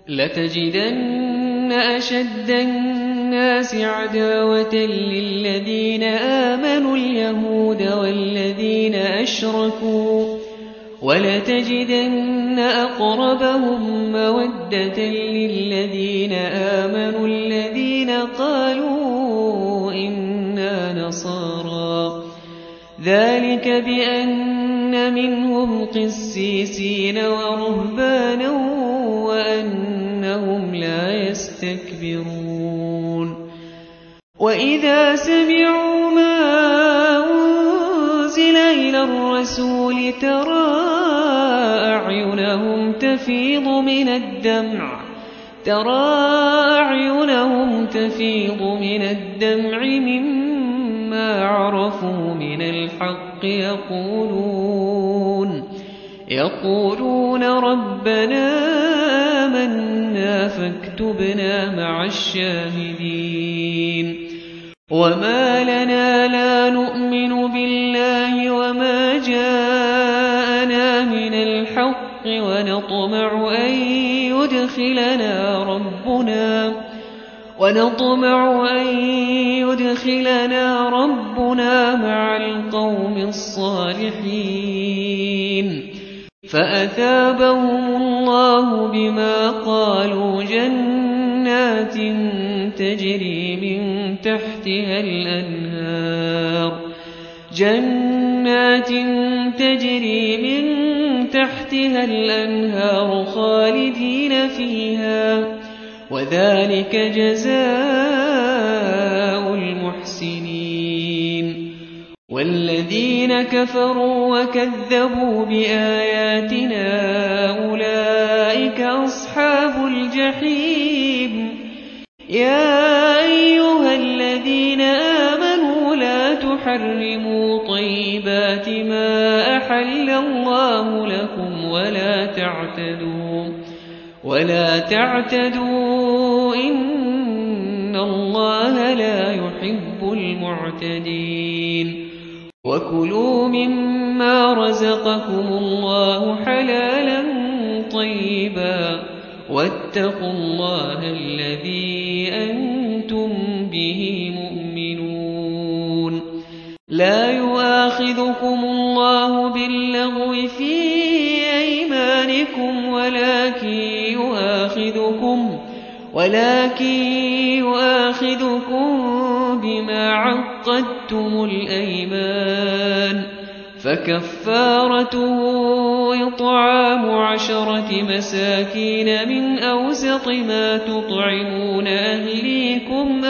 لتجدن أشد الناس عداوة للذين آمنوا اليهود والذين أشركوا ولتجدن أقربهم مودة للذين آمنوا الذين قالوا إنا نصارى ذلك بأن منهم قسيسين ورهبانا وأنهم لا يستكبرون وإذا سمعوا ما أنزل إلى الرسول ترى أعينهم تفيض من الدمع مما عرفوا من الحق يقولون ربنا آمنا فاكتبنا مع الشاهدين وما لنا لا نؤمن بالله وما جاءنا من الحق ونطمع أن يدخلنا ربنا مع القوم الصالحين فأثابهم الله بما قالوا جنات تجري من تحتها الأنهار خالدين فيها وذلك جزاء المحسنين والذين كفروا وكذبوا بآياتنا أولئك أصحاب الجحيم يا أيها الذين آمنوا لا تحرموا طيبات ما أحل الله لكم ولا تعتدوا إن الله لا يحب المعتدين وكلوا مما رزقكم الله حلالا طيبا واتقوا الله الذي أنتم به مؤمنون لا يؤاخذكم الله باللغو في أيمانكم ولكن يؤاخذكم بما عقدتم الأيمان فكفارته إطعام 10 مساكين من أوسط ما تطعمون أهليكم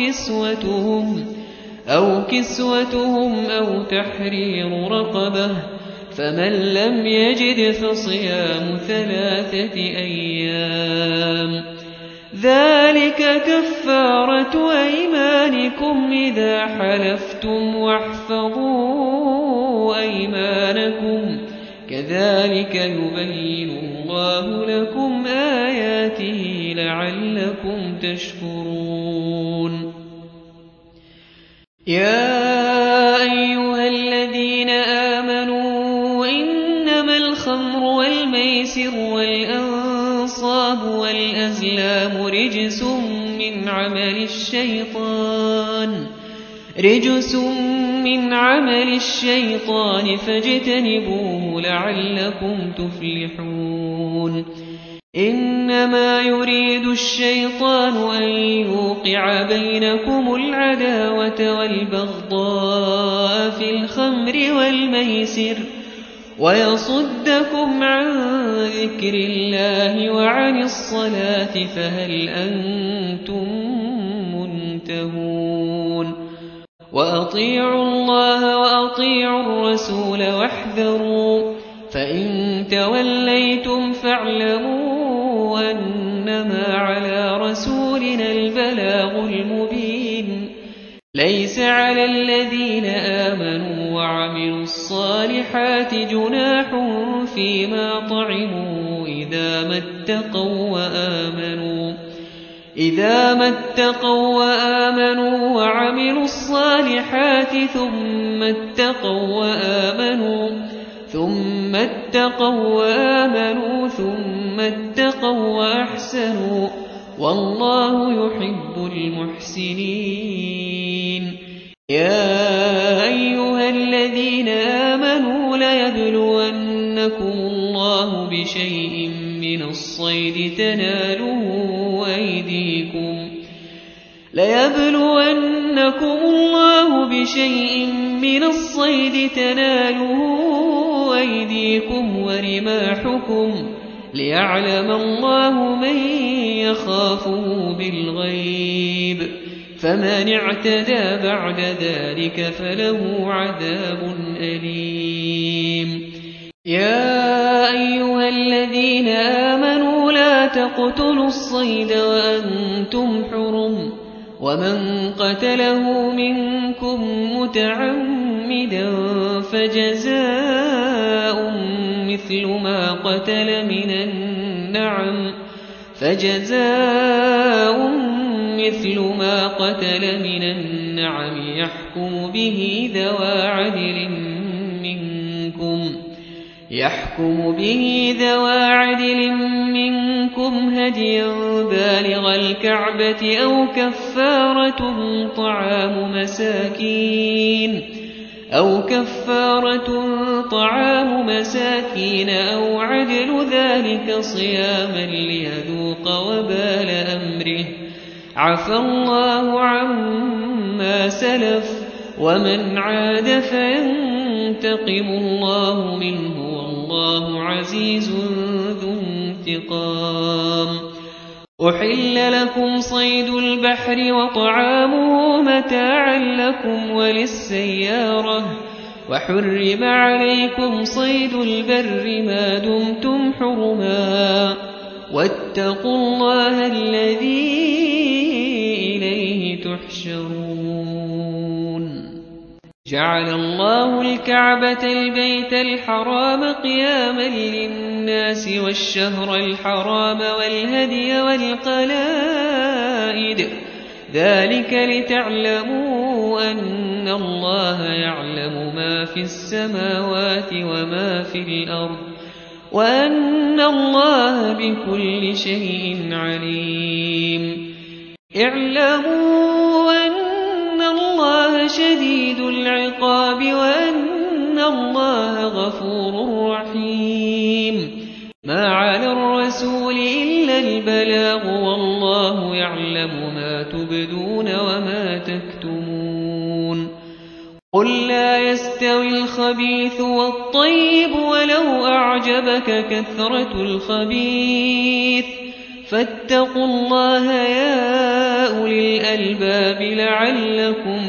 أو كسوتهم أو تحرير رقبة فمن لم يجد فصيام 3 أيام ذلك كفارة أيمانكم إذا حلفتم واحفظوا أيمانكم كذلك يبين الله لكم آياته لعلكم تشكرون يا أيها الذين آمنوا إنما الخمر والميسر والأنصاب والأزلام رجس من عمل الشيطان فاجتنبوه لعلكم تفلحون إنما يريد الشيطان أن يوقع بينكم العداوة والبغضاء في الخمر والميسر ويصدكم عن ذكر الله وعن الصلاة فهل أنتم منتهون وأطيعوا الله وأطيعوا الرسول واحذروا فإن توليتم فاعلموا أنما على رسولنا البلاغ المبين ليس على الذين آمنوا وعملوا الصالحات جناح فيما طعموا إذا ما اتقوا وآمنوا وعملوا الصالحات ثم اتقوا وآمنوا ثم ثم اتقوا وأحسنوا والله يحب المحسنين. يا أيها الذين آمنوا ليبلونكم الله بشيء من الصيد تناله أيديكم ورماحكم ليعلم الله من يخافه بالغيب فمن اعتدى بعد ذلك فله عذاب أليم. يا أيها الذين آمنوا لا تقتلوا الصيد وأنتم حرم ومن قتله منكم متعمدا فجزاء مثل ما قتل من النعم يحكم به ذوى عدل منكم هديا بالغ الكعبة أو كفارة طعام مساكين أو عدل ذلك صياما ليذوق وبال أمره عفى الله عما سلف ومن عاد فينتقم الله منه والله عزيز ذو انتقام. أحل لكم صيد البحر وطعامه متاعا لكم وللسيارة وحرم عليكم صيد البر ما دمتم حرما واتقوا الله الذي إليه تحشرون. جعل الله الكعبة البيت الحرام قياما للناس والشهر الحرام والهدي والقلائد ذلك لتعلموا أن الله يعلم ما في السماوات وما في الأرض وأن الله بكل شيء عليم. اعلموا أن الله شديد العقاب وأن الله غفور رحيم. ما على الرسول إلا البلاغ والله يعلم ما تبدون وما تكتمون. قل لا يستوي الخبيث والطيب ولو أعجبك كثرة الخبيث فاتقوا الله يا أولي الألباب لعلكم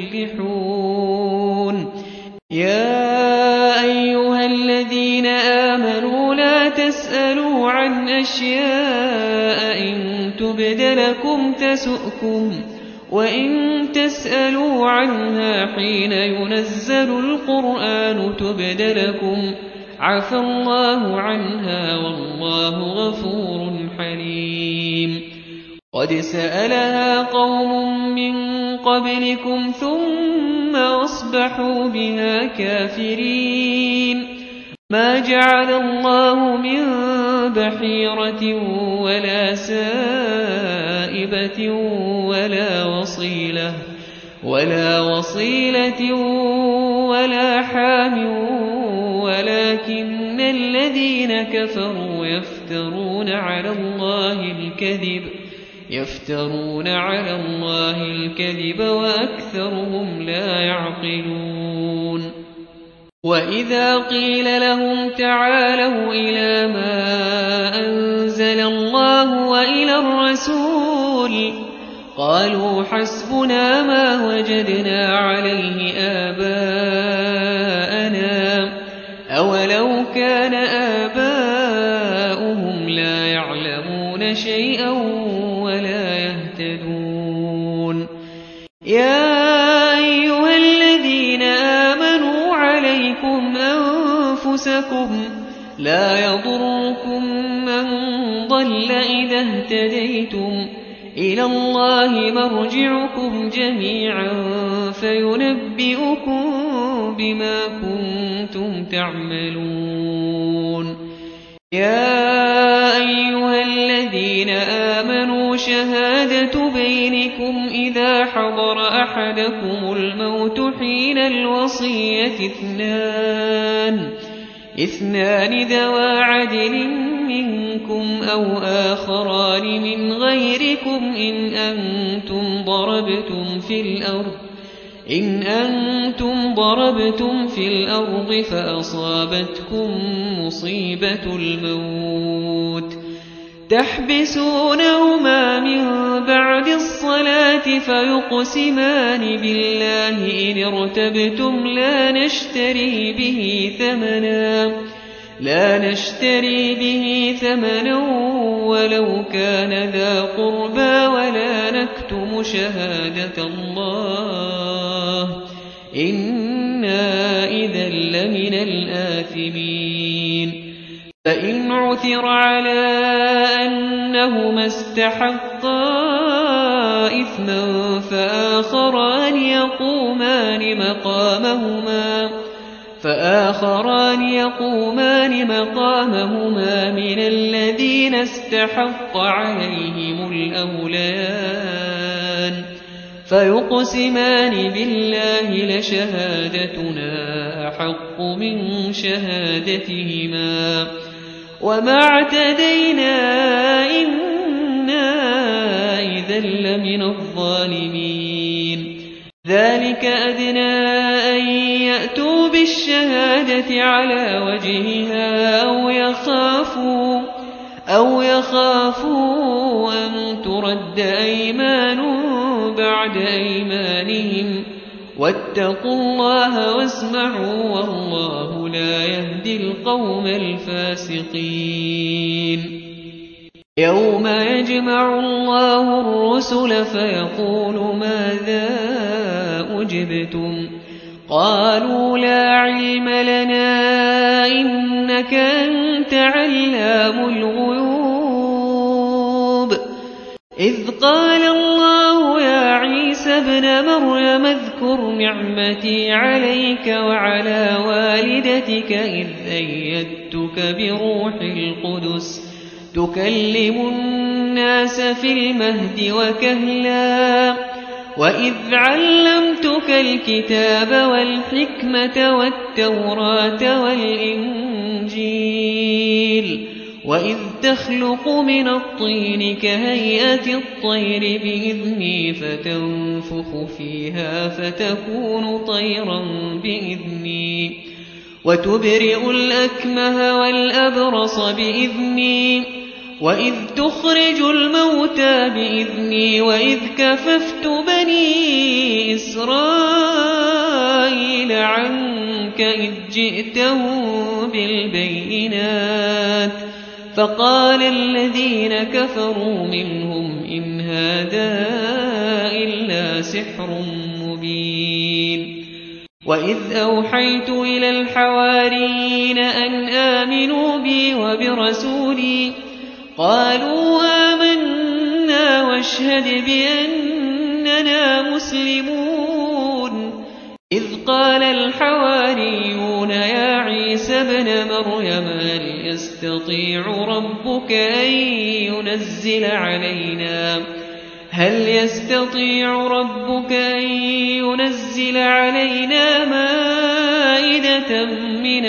تفلحون. يا أيها الذين آمنوا لا تسألوا عن أشياء إن تبد لكم تسؤكم وإن تسألوا عنها حين ينزل القرآن تبد لكم عفى الله عنها والله غفور حليم. قد سألها قوم من قبلكم ثم أصبحوا بها كافرين. ما جعل الله من بحيرة ولا سائبة ولا وصيلة ولا حام ولكن الذين كفروا يفترون على الله الكذب وأكثرهم لا يعقلون. وإذا قيل لهم تعالوا إلى ما أنزل الله وإلى الرسول قالوا حسبنا ما وجدنا عليه آباءنا أولو كان آباؤهم لا يعلمون شيئا ولا يهتدون. يا أيها الذين آمنوا عليكم أنفسكم لا يضركم من ضل إذا اهتديتم إلى الله مرجعكم جميعا فينبئكم بما كنتم تعملون. يا أيها الذين آمنوا شهادة بينكم إذا حضر أحدكم الموت حين الوصية اثنان ذوى عدل منكم أو آخران من غيركم إن أنتم ضربتم في الأرض فأصابتكم مصيبة الموت تحبسونهما من بعد الصلاة فيقسمان بالله إن ارتبتم لا نشتري به ثمنا ولو كان ذا قربى ولا نكتم شهادة الله إنا إذا لمن الآثمين فإن عثر على أنهما استحقا إثما فآخران يقومان مقامهما من الذين استحق عليهم الأوليان فيقسمان بالله لشهادتنا أحق من شهادتهما وما اعتدينا إنا إذا لمن الظالمين ذلك أدنى أن يأتوا بالشهادة على وجهها أو يخافوا أن ترد أيمان بعد أيمانهم واتقوا الله واسمعوا والله لا يهدي القوم الفاسقين يوم يجمع الله الرسل فيقول ماذا أجبتم قالوا لا علم لنا إنك أنت علام الغيوب إذ قال الله يا عيسى ابن مريم اذكر نعمتي عليك وعلى والدتك إذ أيدتك بروح القدس تكلم الناس في المهد وكهلا وإذ علمتك الكتاب والحكمة والتوراة والإنجيل وإذ تخلق من الطين كهيئة الطير بإذني فتنفخ فيها فتكون طيرا بإذني وتبرئ الأكمه والأبرص بإذني وإذ تخرج الموتى بإذني وإذ كففت بني إسرائيل عنك إذ جئتهم بالبينات فقال الذين كفروا منهم إن هذا إلا سحر مبين وإذ أوحيت إلى الحواريين أن آمنوا بي وبرسولي قالوا آمنا واشهد بأننا مسلمون إذ قال الحواريون يا عيسى ابن مريم هل يستطيع ربك أن ينزل علينا مائدة من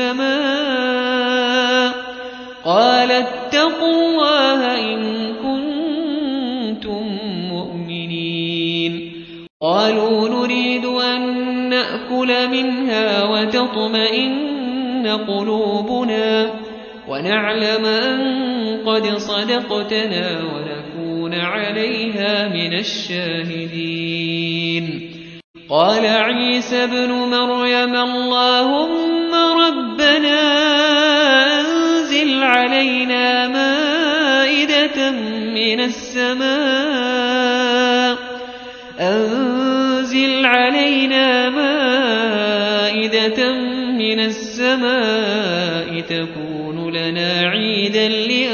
السماء قال اتقوا الله إن كنتم مؤمنين قالوا نريد أن نأكل منها وتطمئن قلوبنا ونعلم أن قد صدقتنا ونكون عليها من الشاهدين قال عيسى ابن مريم اللهم ربنا أنزل علينا مائدة من السماء تكون لنا عيدا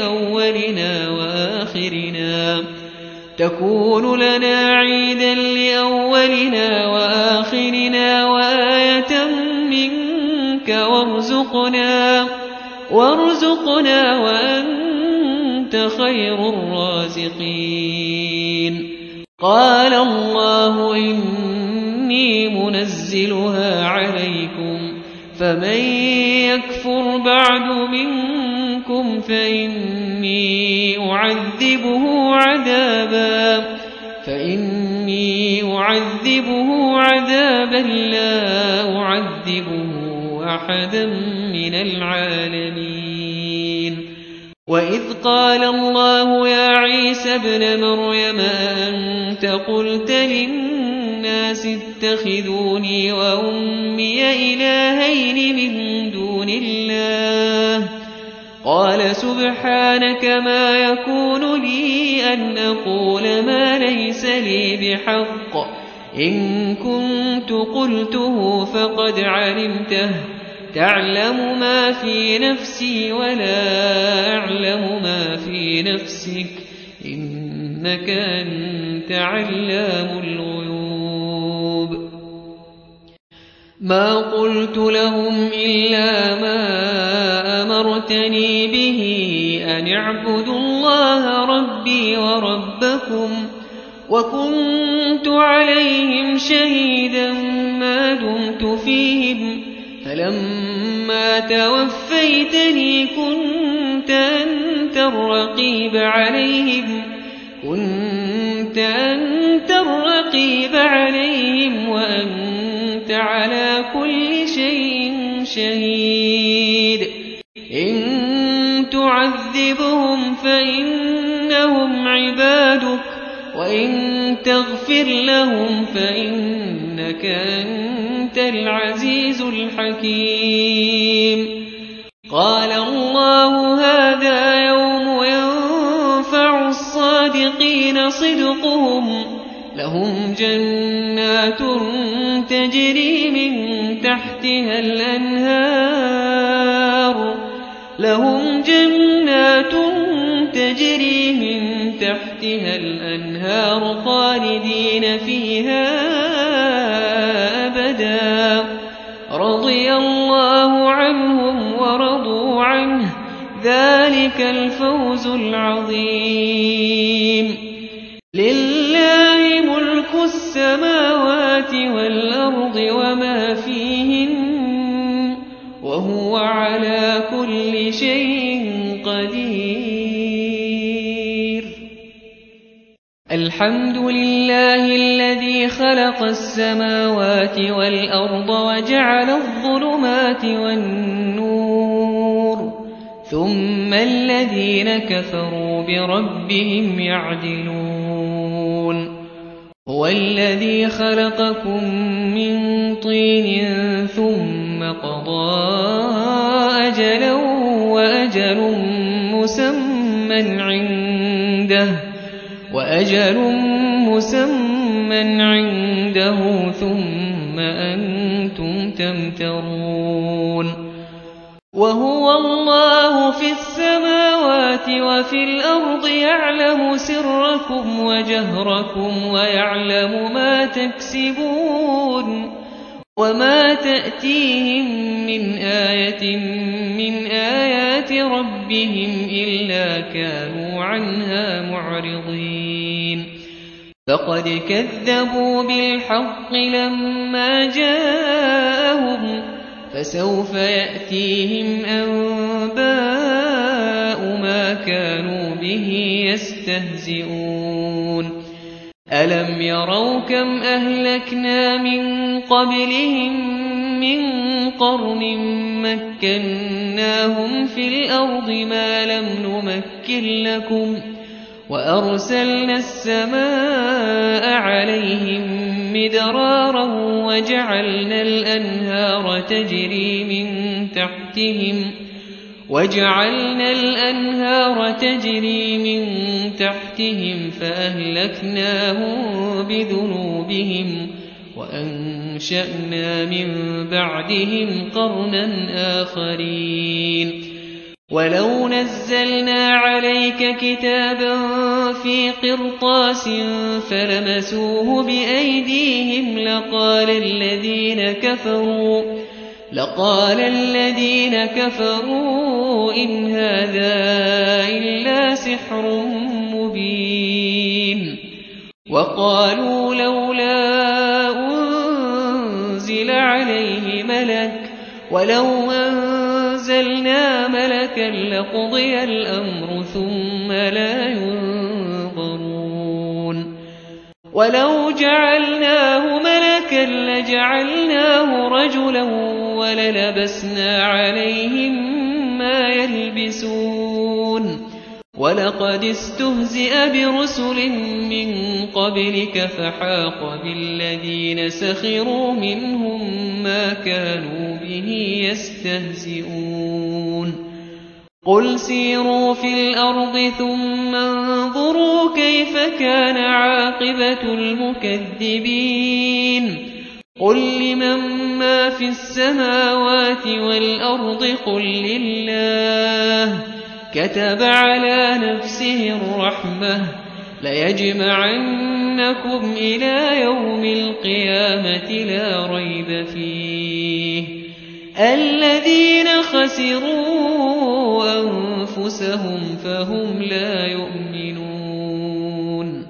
لأولنا وآخرنا وآية منك وارزقنا وارزقنا وأنت خير الرازقين. قال الله إني منزلها عليكم فمن يكفر بعد منكم فإني أعذبه عذابا لا أعذبه أحدا من العالمين. وإذ قال الله يا عيسى ابن مريم أنت قلت للناس اتخذوني وأمي إلهين من دون الله قال سبحانك ما يكون لي أن أقول ما ليس لي بحق إن كنت قلته فقد علمته تعلم ما في نفسي ولا أعلم ما في نفسك إنك أنت علام الغيوب. ما قلت لهم إلا ما أمرتني به أن اعبدوا الله ربي وربكم وكنت عليهم شهيدا ما دمت فيهم فلما توفيتني كنت أنت الرقيب عليهم وأنت على كل شيء شهيد. إن تعذبهم فإنهم عبادك وإن تغفر لهم فإنك أنت العزيز الحكيم. قال الله هذا يوم ينفع الصادقين صدقهم لهم جنات تجري من تحتها الأنهار خالدين فيها أبدا رضي الله عنهم ورضوا عنه ذلك الفوز العظيم. لله ملك السماوات والأرض وما فيهن وهو على كل شيء قدير. الحمد لله الذي خلق السماوات والأرض وجعل الظلمات والنور ثم الذين كفروا بربهم يعدلون. هو الذي خلقكم من طين ثم قضى أجلا وأجل مسمى عنده ثم أنتم تمترون. وهو الله في السماوات وفي الأرض يعلم سركم وجهركم ويعلم ما تكسبون وما تأتيهم من آية من آيات ربهم إلا كانوا عنها معرضين. فقد كذبوا بالحق لما جاءهم فسوف يأتيهم أنباء ما كانوا به يستهزئون. ألم يروا كم أهلكنا من قبلهم من قرن مكناهم في الأرض ما لم نمكن لكم وأرسلنا السماء عليهم مدرارا وجعلنا الأنهار تجري من تحتهم فأهلكناهم بذنوبهم وأنشأنا من بعدهم قرنا آخرين. ولو نزلنا عليك كتابا في قرطاس فلمسوه بأيديهم لقال الذين كفروا إن هذا إلا سحر مبين وقالوا لولا أنزل عليه ملك ولو أنزلنا ملكا لقضي الأمر ثم لا ينظرون ولو جعلناه ملكا لجعلناه رجلا وللبسنا عليهم ما يلبسون ولقد استهزئ برسل من قبلك فحاق بالذين سخروا منهم ما كانوا به يستهزئون قل سيروا في الأرض ثم انظروا كيف كان عاقبة المكذبين قل لمن ما في السماوات والأرض قل لله كتب على نفسه الرحمة ليجمعنكم إلى يوم القيامة لا ريب فيه الذين خسروا أنفسهم فهم لا يؤمنون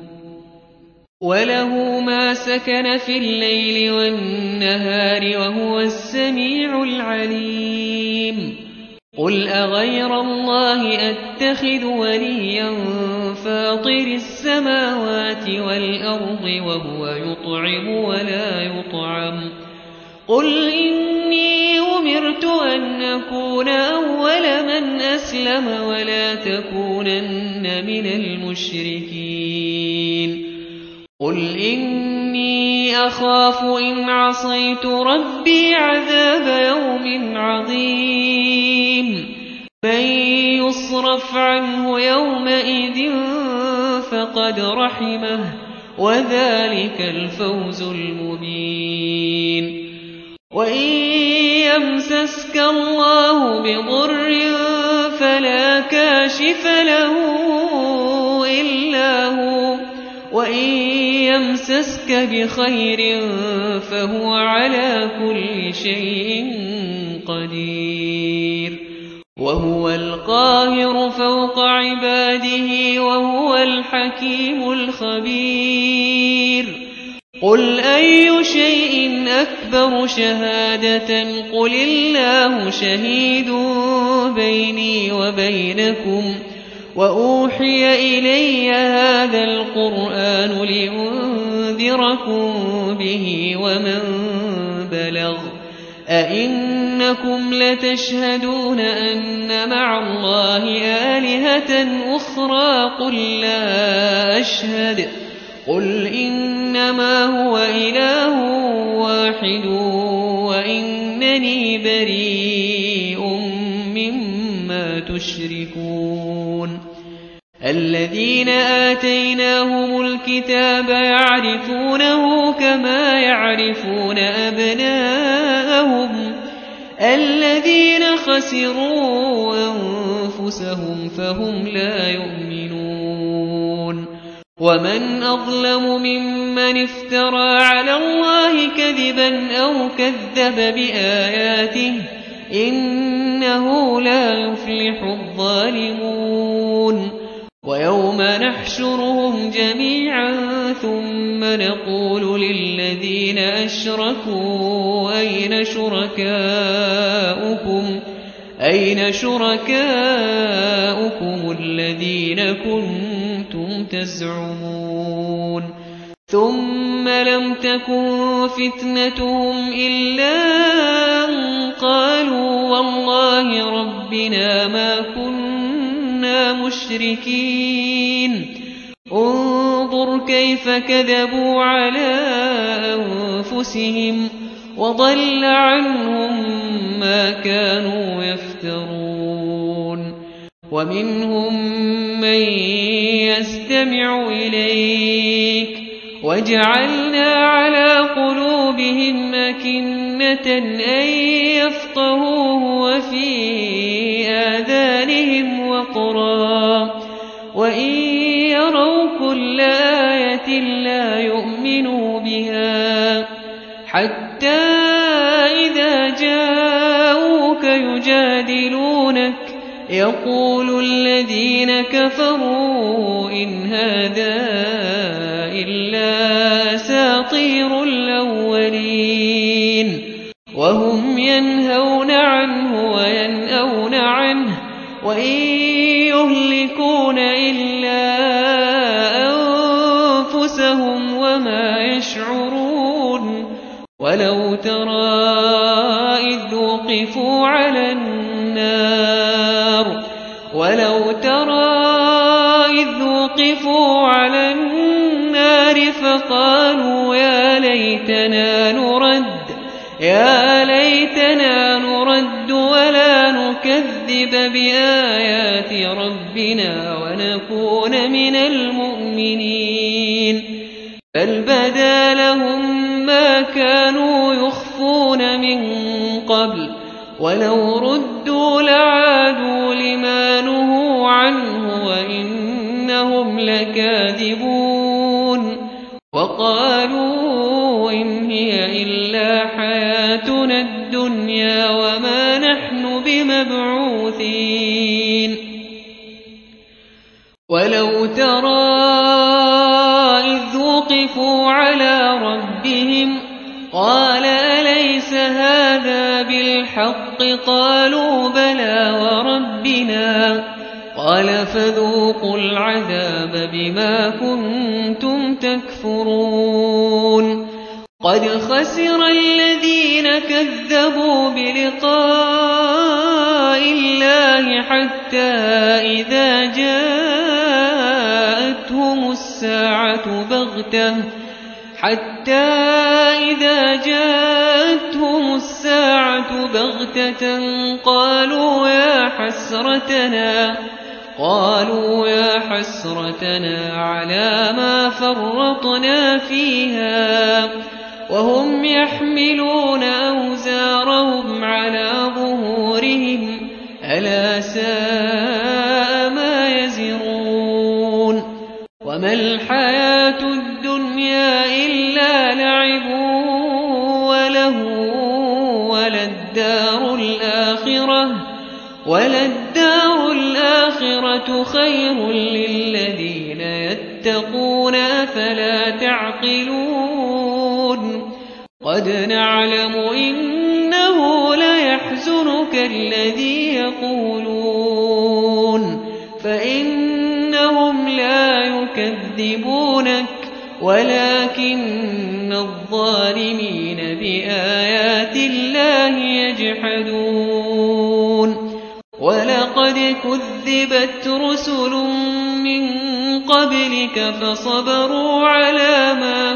وله ما سكن في الليل والنهار وهو السميع العليم قل أغير الله أتخذ وليا فاطر السماوات والأرض وهو يطعم ولا يطعم قل إني أمرت أن أكون أول من أسلم ولا تكونن من المشركين قل إني أخاف إن عصيت ربي عذاب يوم عظيم من يصرف عنه يومئذ فقد رحمه وذلك الفوز المبين وإن يمسسك الله بضر فلا كاشف له إلا هو وإن يمسسك بخير فهو على كل شيء قدير وهو القاهر فوق عباده وهو الحكيم الخبير قل أي شيء أكبر شهادة قل الله شهيد بيني وبينكم وأوحي إلي هذا القرآن لأنذركم به ومن بلغ أئنكم لتشهدون أن مع الله آلهة أخرى قل لا أشهد قل إنما هو إله واحد وإنني بريء مما تشركون الذين آتيناهم الكتاب يعرفونه كما يعرفون أبناءهم الذين خسروا أنفسهم فهم لا يؤمنون ومن أظلم ممن افترى على الله كذبا أو كذب بآياته إنه لا يفلح الظالمون ويوم نحشرهم جميعا ثم نقول للذين أشركوا أين شركاؤكم الذين كنتم تزعمون ثم لم تكن فتنتهم إلا أن قالوا والله ربنا ما كنا مشركين انظر كيف كذبوا على أنفسهم وضل عنهم ما كانوا يفترون ومنهم من يستمع إليك وجعلنا على قلوبهم أكنة أن يفقهوه وفي آذانهم وقرا وإن يروا كل آية لا يؤمنوا بها حتى إذا جاءوا يجادلونك يقول الذين كفروا إن هذا إلا أساطير الأولين وهم ينهون عنه وينأون عنه وإن يهلكون إلا أنفسهم وما يشعرون ولو ترى إذ وقفوا على النار فقالوا يا ليتنا نرد ولا نكذب بآيات ربنا ونكون من المؤمنين بل بدا لهم ما كانوا يخفون من قبل ولو ردوا لعادوا لما نهوا عنه وإنهم لكاذبون وقالوا إن هي إلا حياتنا الدنيا وما نحن بمبعوثين ولو ترى إذ وقفوا على ربهم قال أليس هذا بالحق قالوا بلى وربنا قال فذوقوا العذاب بما كنتم تكفرون قد خسر الذين كذبوا بلقاء الله حتى إذا جاءتهم الساعة بغتة قالوا يا حسرتنا على ما فرطنا فيها وهم يحملون أوزارهم على ظهورهم ألا ساء ما يزرون وما الحياة الدنيا إلا لعب وللدار الآخرة خير للذين يتقون أفلا تعقلون قد نعلم إنه ليحزنك الذي يقولون فإنهم لا يكذبونك ولكن الظالمين بآيات الله يجحدون ولقد كذبت رسل من قبلك فصبروا على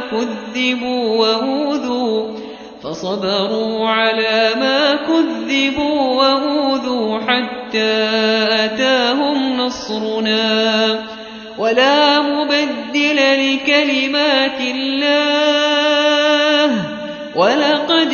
ما كذبوا وأوذوا حتى أتاهم نصرنا ولا مبدل لكلمات الله ولقد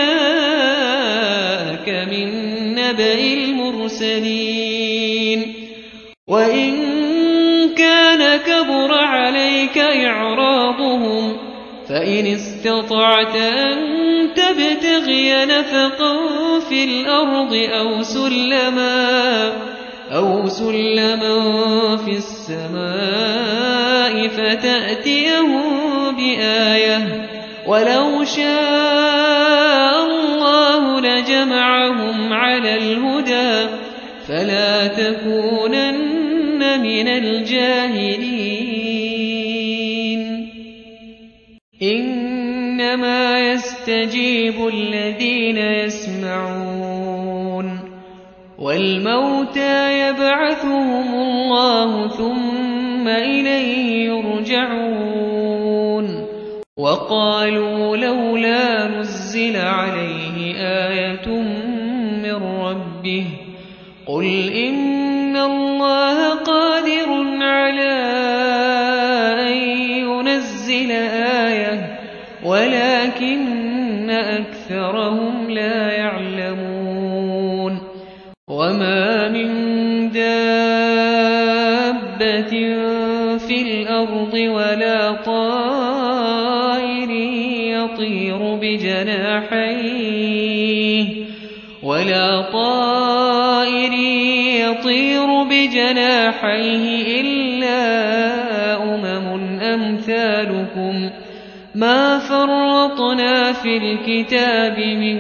جاءك من نبأ المرسلين وإن كان كبر عليك إعراضهم فإن استطعت أن تبتغي نفقا في الأرض أو سلما في السماء فتأتيهم بآية ولو شاء الله لجمعهم على الهدى فلا تكونن من الجاهلين إنما يستجيب الذين يسمعون والموتى يبعثهم الله ثم إليه يرجعون وقالوا لولا نزل عليه آية من ربه قل إن الله قادر على أن ينزل آية ولكن أكثرهم لا يعلمون وما من دابة في الأرض ولا طائر يطير بجناحيه ولا طائر يطير بجناحيه إلا أمثالكم ما فرطنا في الكتاب من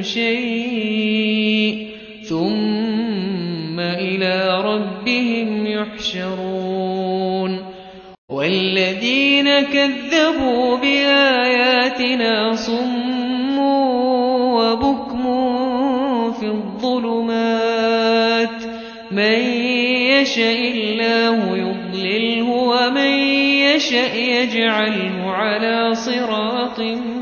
شيء ثم إلى ربهم يحشرون والذين كذبوا بآياتنا صم وبكم في الظلمات من يشاء الله يضلله ومن يشاء يجعله على صراط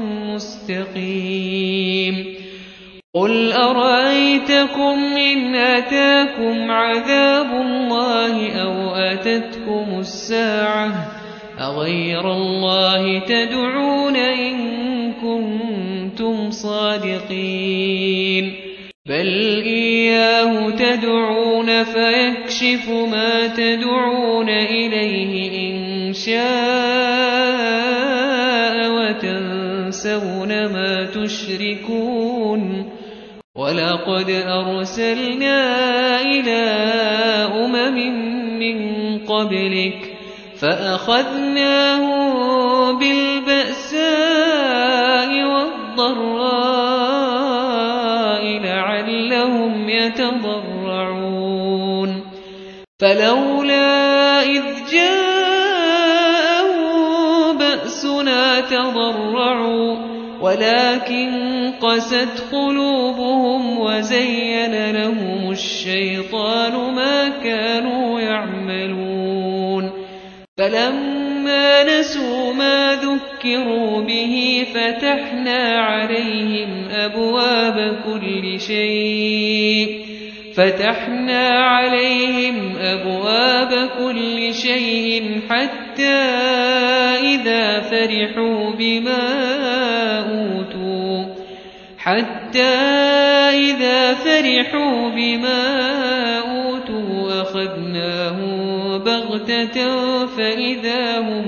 مستقيم قل أرأيتكم إن أتاكم عذاب الله أو أتتكم الساعة أغير الله تدعون إن كنتم صادقين بل إياه تدعون فيكشف ما تدعون إليه إن شاء وتنسون ما تشركون ولقد أرسلنا إلى من قبلك فأخذناهم بالبأساء والضراء لعلهم يتضرعون فلولا إذ جاءوا بأسنا تضرعوا ولكن قست قلوبهم وزين لهم الشيطان ما كانوا يعملون فلما نسوا ما ذكروا به فتحنا عليهم أبواب كل شيء حتى إذا فرحوا بما أوتوا أخذناهم بغتة فإذا هم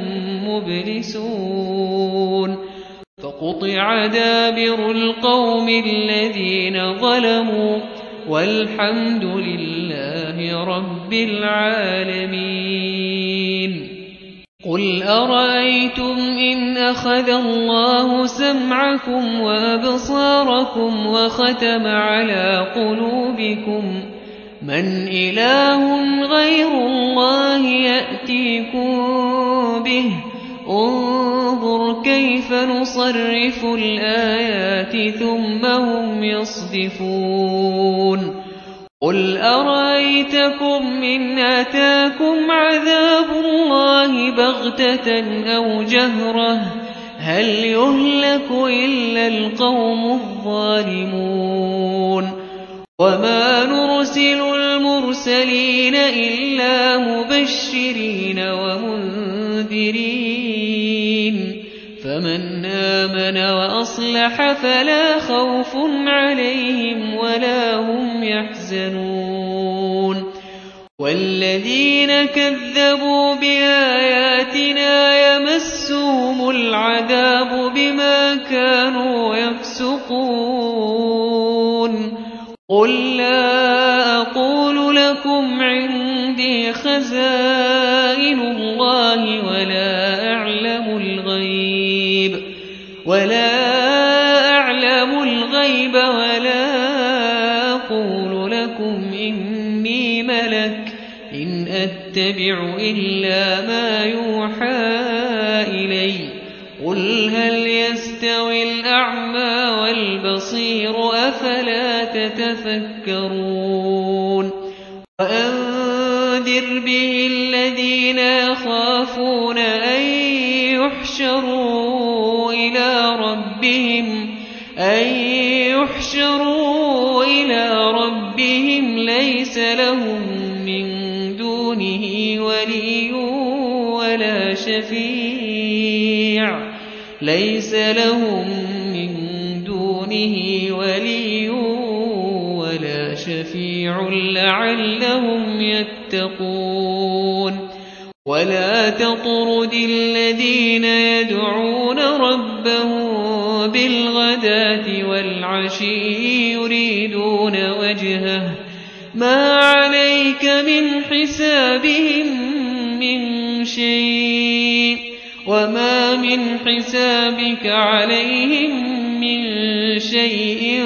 مبلسون فقطع دابر القوم الذين ظلموا والحمد لله رب العالمين قل أرأيتم إن أخذ الله سمعكم وأبصاركم وختم على قلوبكم من إله غير الله يأتيكم به انظر كيف نصرف الآيات ثم هم يصدفون قل أرأيتكم إن أتاكم عذاب الله بغتة أو جهرة هل يهلك إلا القوم الظالمون وما نرسل المرسلين إلا مبشرين ومنذرين فمن آمن وأصلح فلا خوف عليهم ولا هم يحزنون والذين كذبوا بآياتنا يمسهم العذاب بما كانوا يفسقون قل لا أقول لكم عندي خزائن الله ولا أعلم الغيب ولا أقول لكم إني ملك إن أتبع إلا ما يوحى إلي قل هل يستوي الأعمى والبصير أفلا تتفكرون وأنذر به الذين يخافون أن يحشروا إلى ربهم ليس لهم من دونه ولي ولا شفيع لعلهم يتقون ولا تطرد الذين يدعون ربهم بالغداة والعشي يريدون وجهه ما عليك من حسابهم من شيء وما من حسابك عليهم من شيء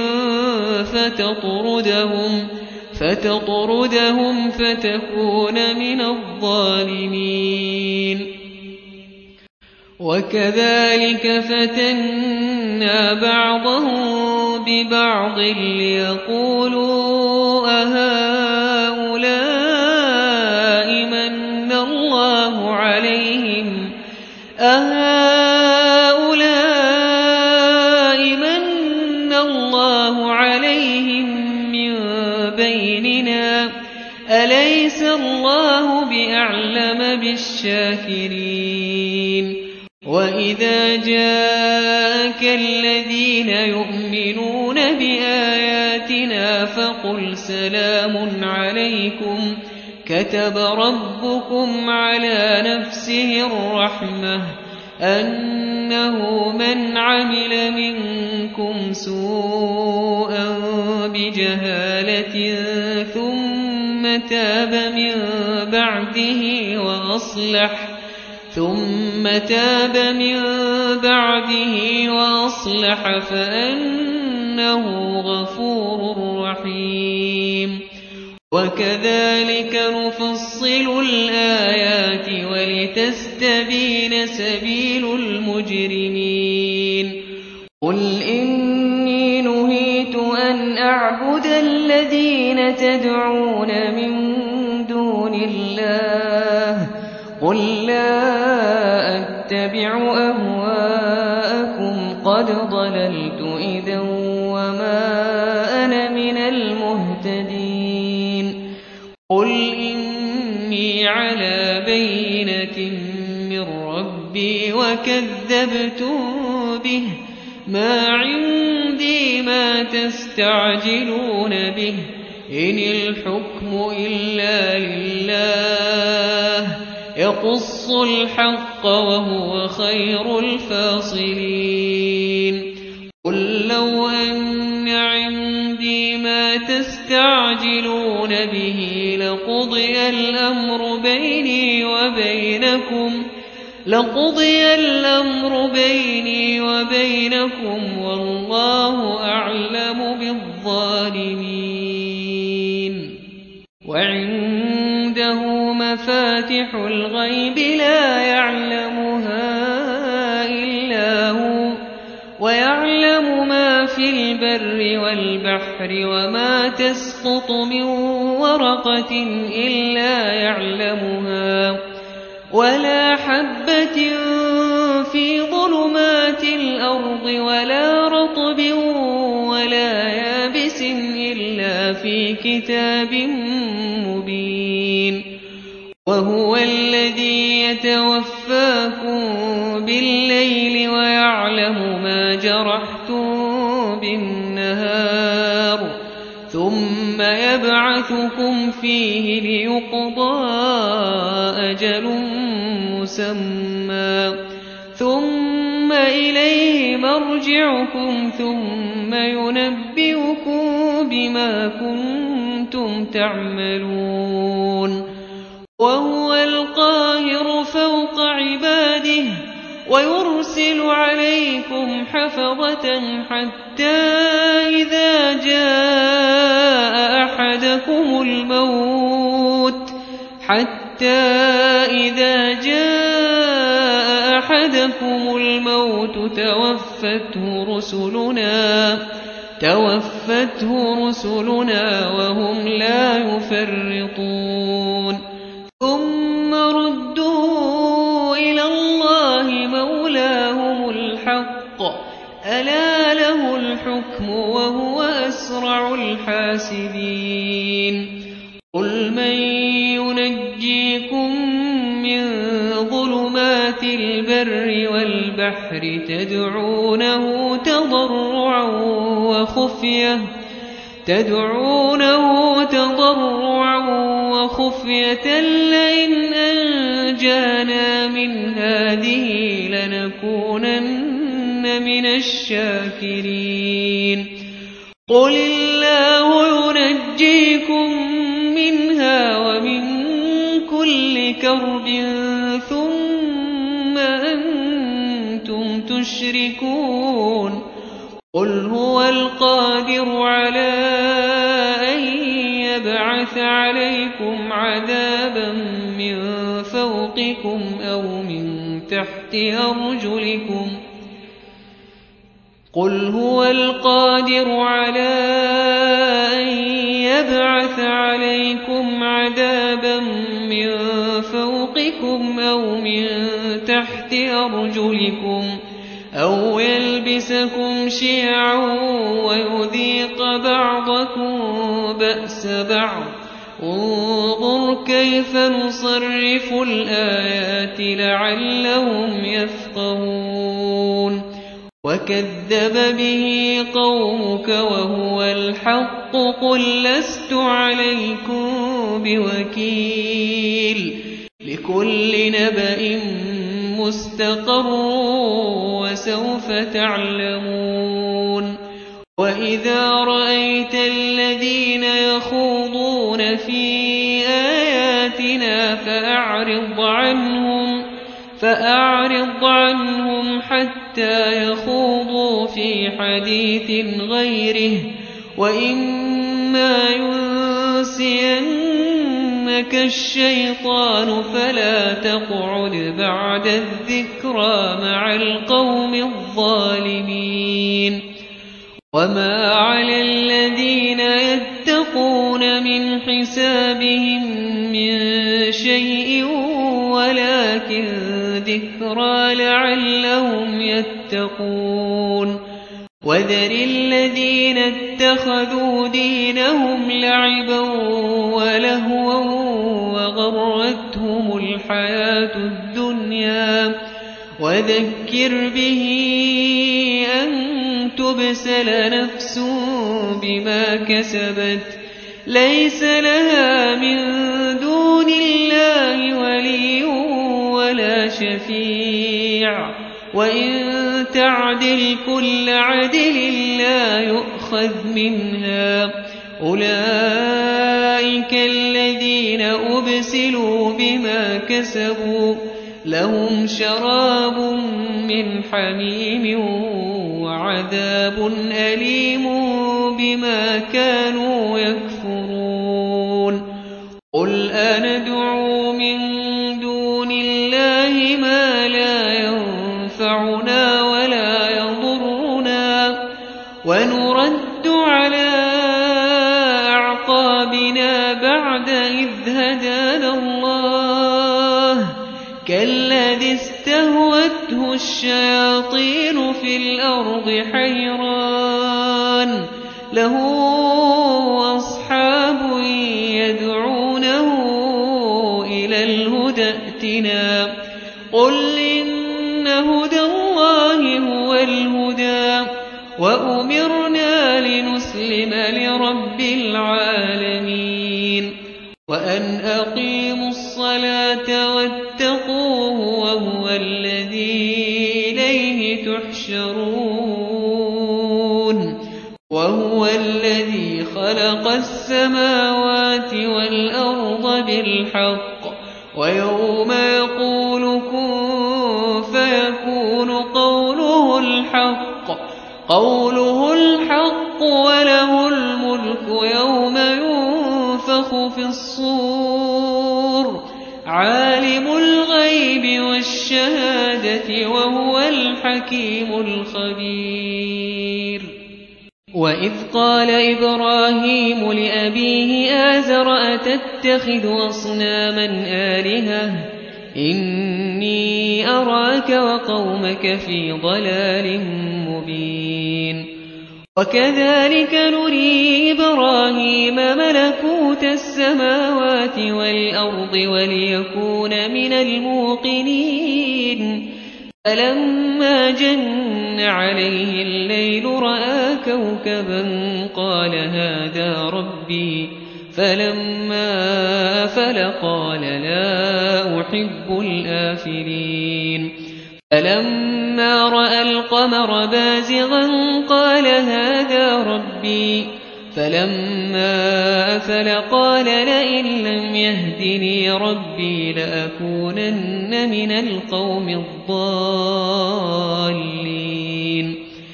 فتطردهم فتكون من الظالمين. وكذلك فتنا بعضهم ببعض ليقولوا أهؤلاء من الله عليهم من بيننا أليس الله بأعلم بالشاكرين. وإذا جاءك الذين يؤمنون بآياتنا فقل سلام عليكم كتب ربكم على نفسه الرحمة أنه من عمل منكم سوءا بجهالة ثم تاب من بعده وأصلح فأنه غفور رحيم. وكذلك نفصل الآيات ولتستبين سبيل المجرمين. قل إني نهيت أن أعبد الذين تدعون من دون الله قل لا أتبع أهواءكم قد ضللت إذا وما أنا من المهتدين. قل إني على بينة من ربي وكذبتم به ما عندي ما تستعجلون به إن الحكم إلا لله يقص الحق وهو خير الفاصلين. قل لو أن عندي ما تستعجلون به لقضي الأمر بيني وبينكم والله أعلم بالظالمين. وعنده مفاتح الغيب لا يعلمها إلا هو ويعلم ما في البر والبحر وما تسقط من ورقة إلا يعلمها ولا حبة في ظلمات الأرض ولا رطب ولا يابس إلا في كتاب مبين. وهو الذي يتوفاكم بالليل ويعلم ما جرحتم بالنهار ثم يبعثكم فيه ليقضى أجل مسمى ثم إليه مرجعكم ثم ينبئكم بما كنتم تعملون. وهو القاهر فوق عباده ويرسل عليكم حفظة حتى إذا جاء أحدكم الموت توفته رسلنا وهم لا يفرطون. ثم ردوا إلى الله مولاهم الحق ألا له الحكم وهو أسرع الحاسبين. قل من ينجيكم من ظلمات البر والبحر تدعونه تضرعا وخفية لئن أنجانا من هذه لنكونن من الشاكرين قل الله ينجيكم منها ومن كل كرب ثم أنتم تشركون قل هو القادر على أن يبعث عليكم عذابا من فوقكم أو من تحت أرجلكم قل هو القادر على أن يبعث عليكم عذابا من فوقكم أو من تحت أرجلكم أو يلبسكم شيعا ويذيق بعضكم بأس بعض انظر كيف نصرف الآيات لعلهم يفقهون وكذب به قومك وهو الحق قل لست عليكم بوكيل لكل نبأ مستقر وسوف تعلمون وإذا رأيت الذين يخوضون في آياتنا فأعرض عنهم حتى يخوضوا في حديث غيره وإما ينسينك الشيطان فلا تقعد بعد الذكرى مع القوم الظالمين وما على الذين يتقون من حسابهم من شيء ولكن ذكرى لعلهم يتقون وذر الذين اتخذوا دينهم لعبا ولهوا وغرتهم الحياة الدنيا وذكر به أن تبسل نفس بما كسبت ليس لها من دون الله ولي ولا شفيع وإن تعدل كل عدل لا يؤخذ منها أولئك الذين أبسلوا بما كسبوا لهم شراب من حميم وعذاب أليم بما كانوا يكفرون قل أندعو من دون الله ما لا ينفعنا ولا يضرنا ونرد على أعقابنا بعد إذ هدانا الله كالذي استهوته الشياطين في الأرض حيران له أصحاب يدعونه إلى الهدى ائتنا قل إن هدى الله هو الهدى وأمرنا لنسلم لرب العالمين وأن أقيموا الصلاة واتقوه وهو الذي إليه تحشرون وهو الذي خلق السماوات والأرض بالحق ويوم يقول كن فيكون قوله الحق وله الملك يوم ينفخ في الصور عالم الغيب والشهادة وهو الحكيم الخبير وإذ قال إبراهيم لأبيه آزر أتتخذ أصناما آلهة إني أراك وقومك في ضلال مبين وكذلك نري إبراهيم ملكوت السماوات والأرض وليكون من الموقنين فلما جن عليه الليل رأى كوكبا قال هذا ربي فلما أفل قال لا أحب الآفلين فلما رأى القمر بازغا قال هذا ربي فلما أفل قال لئن لم يهدني ربي لأكونن من القوم الضالين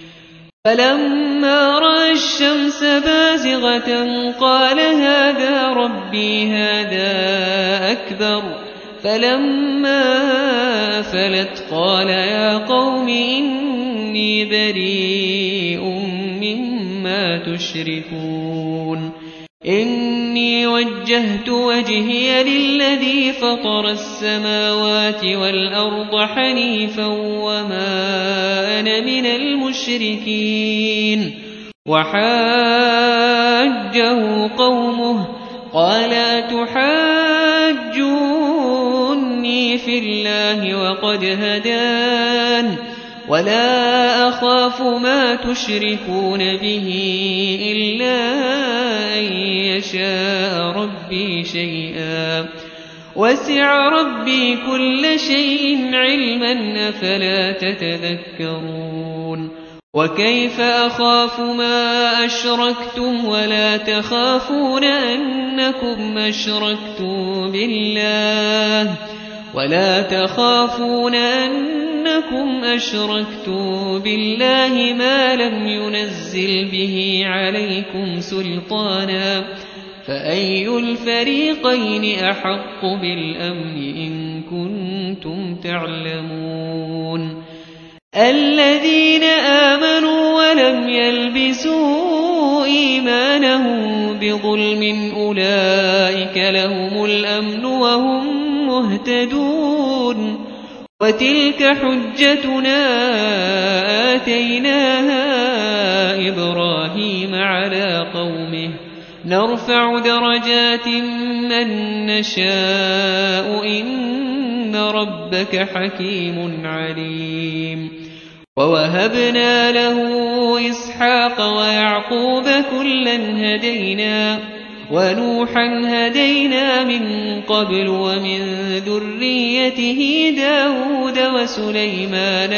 فلما رأى الشمس بازغة قال هذا ربي هذا أكبر فلما أفلت قال يا قوم إني بريء مما تشركون إني وجهت وجهي للذي فطر السماوات والأرض حنيفا وما أنا من المشركين وحاجه قومه قال أتحاجوني في الله وقد هدان ولا أخاف ما تشركون به إلا أن يشاء ربي شيئا وسع ربي كل شيء علما أفلا تتذكرون وكيف أخاف ما أشركتم ولا تخافون أنكم أشركتم بالله ما لم ينزل به عليكم سلطانا فأي الفريقين أحق بالأمن إن كنتم تعلمون الذين آمنوا ولم يلبسوا إيمانهم بظلم أولئك لهم الأمن وهم مهتدون وتلك حجتنا آتيناها إبراهيم على قومه نرفع درجات من نشاء إن ربك حكيم عليم ووهبنا له إسحاق ويعقوب كلا هدينا ونوحا هدينا من قبل ومن ذريته داود وسليمان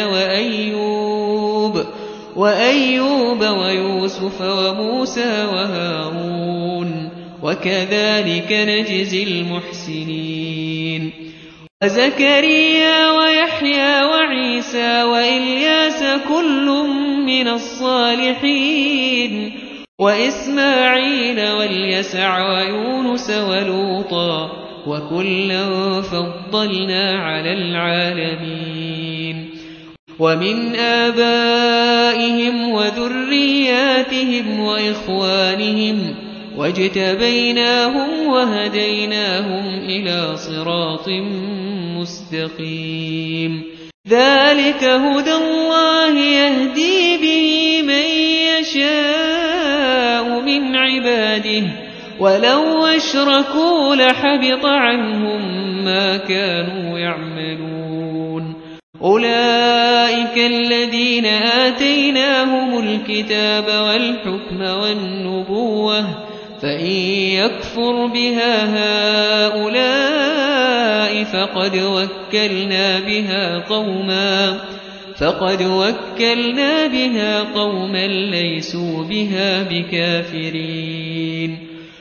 وأيوب ويوسف وموسى وهارون وكذلك نجزي المحسنين وزكريا ويحيى وعيسى وإلياس كل من الصالحين وإسماعيل واليسع ويونس ولوطا وكلا فضلنا على العالمين ومن آبائهم وذرياتهم وإخوانهم واجتبيناهم وهديناهم إلى صراط مستقيم ذلك هدى الله يهدي به من يشاء من عباده ولو أشركوا لحبط عنهم ما كانوا يعملون أولئك الذين آتيناهم الكتاب والحكم والنبوة فإن يكفر بها هؤلاء فقد وكلنا بها قوما ليسوا بها بكافرين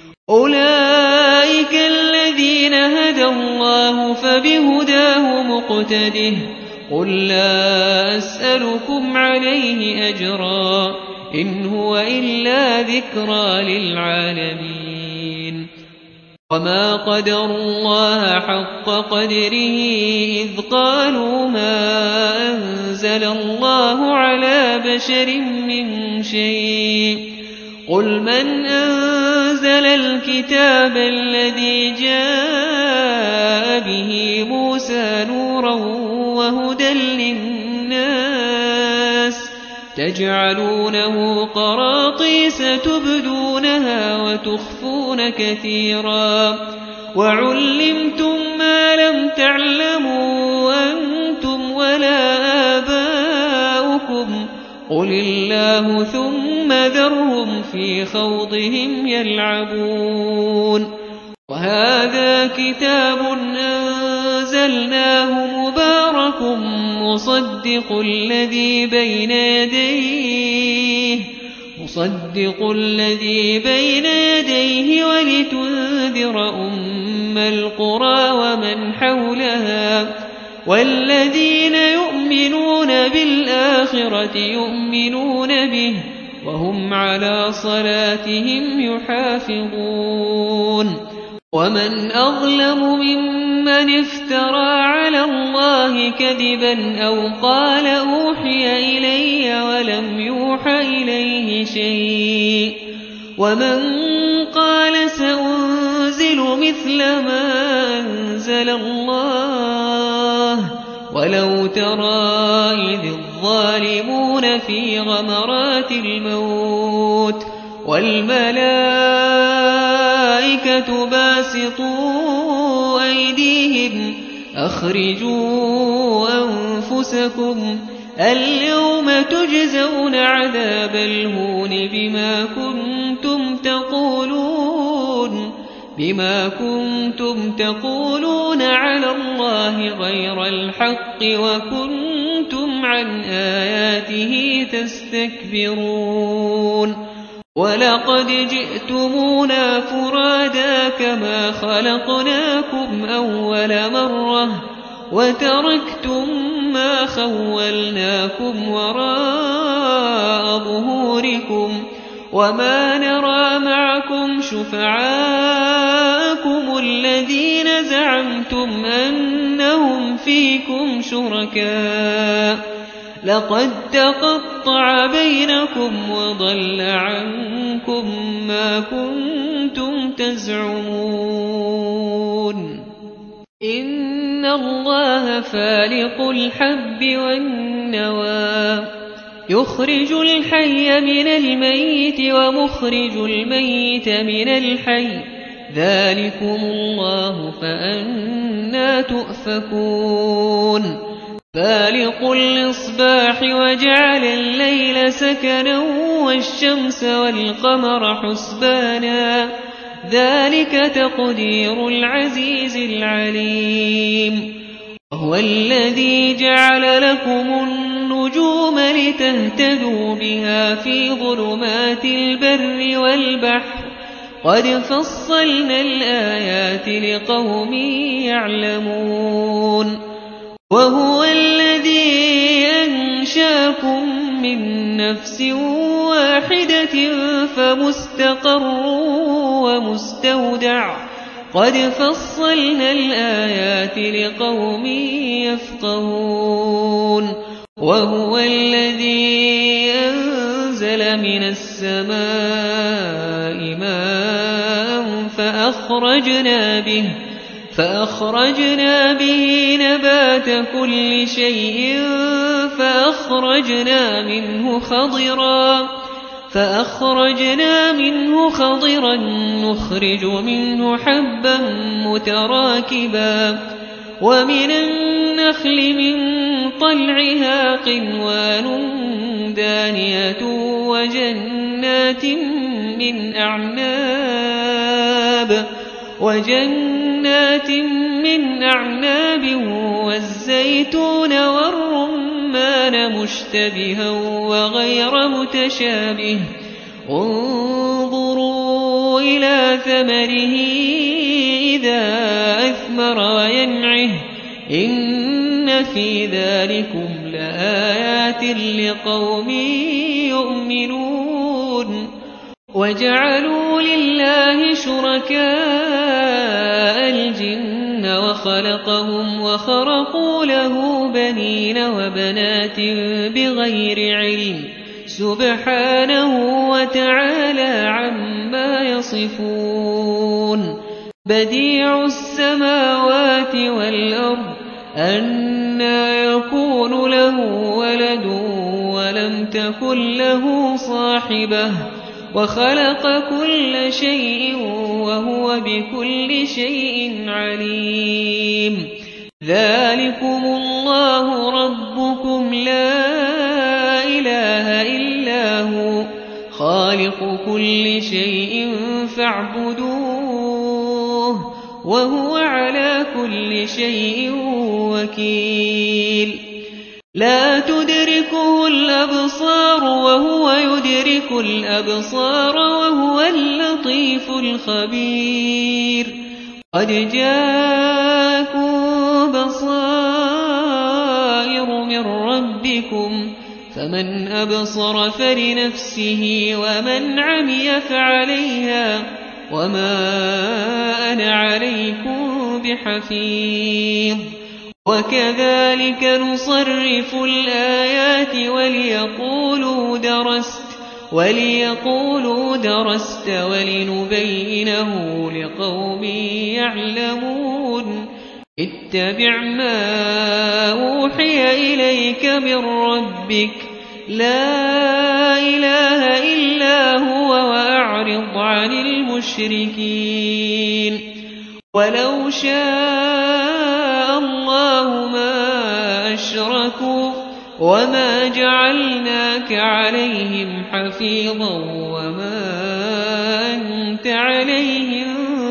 أولئك الذين هدى الله فبهداه مقتده قل لا أسألكم عليه أجرا إن هو إلا ذكرى للعالمين وما قدروا الله حق قدره إذ قالوا ما أنزل الله على بشر من شيء قل من أنزل الكتاب الذي جاء به موسى نورا وهدى للناس تجعلونه قراطيس تبدونها وتخفون كثيرا وعلمتم ما لم تعلموا أنتم ولا آباؤكم قل الله ثم ذرهم في خوضهم يلعبون وهذا كتاب أنزلناه مبارك مصدق الذي بين يديه ولتنذر أم القرى ومن حولها والذين يؤمنون بالآخرة يؤمنون به وهم على صلاتهم يحافظون ومن أظلم ممن افترى على الله كذبا أو قال أوحي إلي ولم يوح إليه شيء ومن قال سأنزل مثل ما أنزل الله ولو ترى إذ الظالمون في غمرات الموت والملائكة باسطوا أيديهم أخرجوا أنفسكم اليوم تجزون عذاب الهون بما كنتم تقولون على الله غير الحق وكنتم عن آياته تستكبرون ولقد جئتمونا فرادا كما خلقناكم أول مرة وتركتم ما خولناكم وراء ظهوركم وما نرى معكم شفعاءكم الذين زعمتم أنهم فيكم شركاء لقد تقطع بينكم وضل عنكم ما كنتم تزعمون إن الله فالق الحب والنوى يخرج الحي من الميت ومخرج الميت من الحي ذلكم الله فأنى تؤفكون فالق الإصباح وجعل الليل سكنا والشمس والقمر حسبانا ذلك تقدير العزيز العليم وهو الذي جعل لكم النجوم لتهتدوا بها في ظلمات البر والبحر قد فصلنا الآيات لقوم يعلمون وهو الذي أنشاكم من نفس واحدة فمستقر ومستودع قد فصلنا الآيات لقوم يفقهون وهو الذي أنزل من السماء ماء فأخرجنا به نبات كل شيء فأخرجنا منه خضرا نخرج منه حبا متراكبا ومن النخل من طلعها قنوان دانية وجنات من أعناب والزيتون والرمان مشتبها وغير متشابه انظروا إلى ثمره إذا أثمر وينعه إن في ذلكم لآيات لقوم يؤمنون وجعلوا لله شركاء الجن وخلقهم وخرقوا له بنين وبنات بغير علم سبحانه وتعالى عما يصفون بديع السماوات والأرض أنى يكون له ولد ولم تكن له صاحبة وخلق كل شيء وهو بكل شيء عليم ذلكم الله ربكم لا إله كل شيء فاعبدوه وهو على كل شيء وكيل لا تدركه الأبصار وهو يدرك الأبصار وهو اللطيف الخبير قد جاءكم بصائر من ربكم فمن أبصر فلنفسه ومن عمي فعليها وما أنا عليكم بحفيظ وكذلك نصرف الآيات وليقولوا درست ولنبينه لقوم يعلمون اتبع ما أوحي إليك من ربك لا إله إلا هو وأعرض عن المشركين ولو شاء الله ما أشركوا وما جعلناك عليهم حفيظا وما أنت عليهم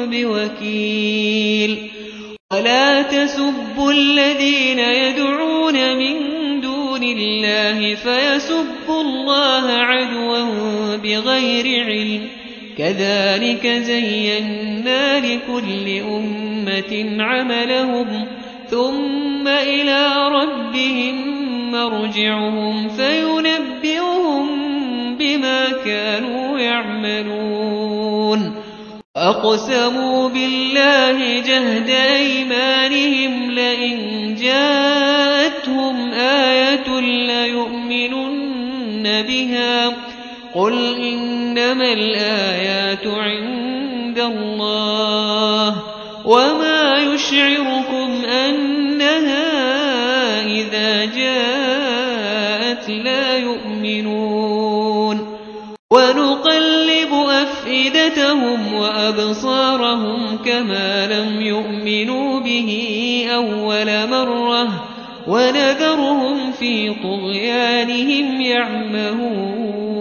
بوكيل ولا تسبوا الذين يدعون من دون الله فيسبوا الله عدوا بغير علم كذلك زينا لكل أمة عملهم ثم إلى ربهم مرجعهم فينبئهم بما كانوا يعملون أقسموا بالله جهد أيمانهم لئن جاءتهم آية ليؤمنن بها قل إنما الآيات عند الله وما يشعركم أنها إذا جاءت لا يؤمنون ونقلب أفئدتهم وأبصارهم كما لم يؤمنوا به أول مرة ونذرهم في طغيانهم يعمهون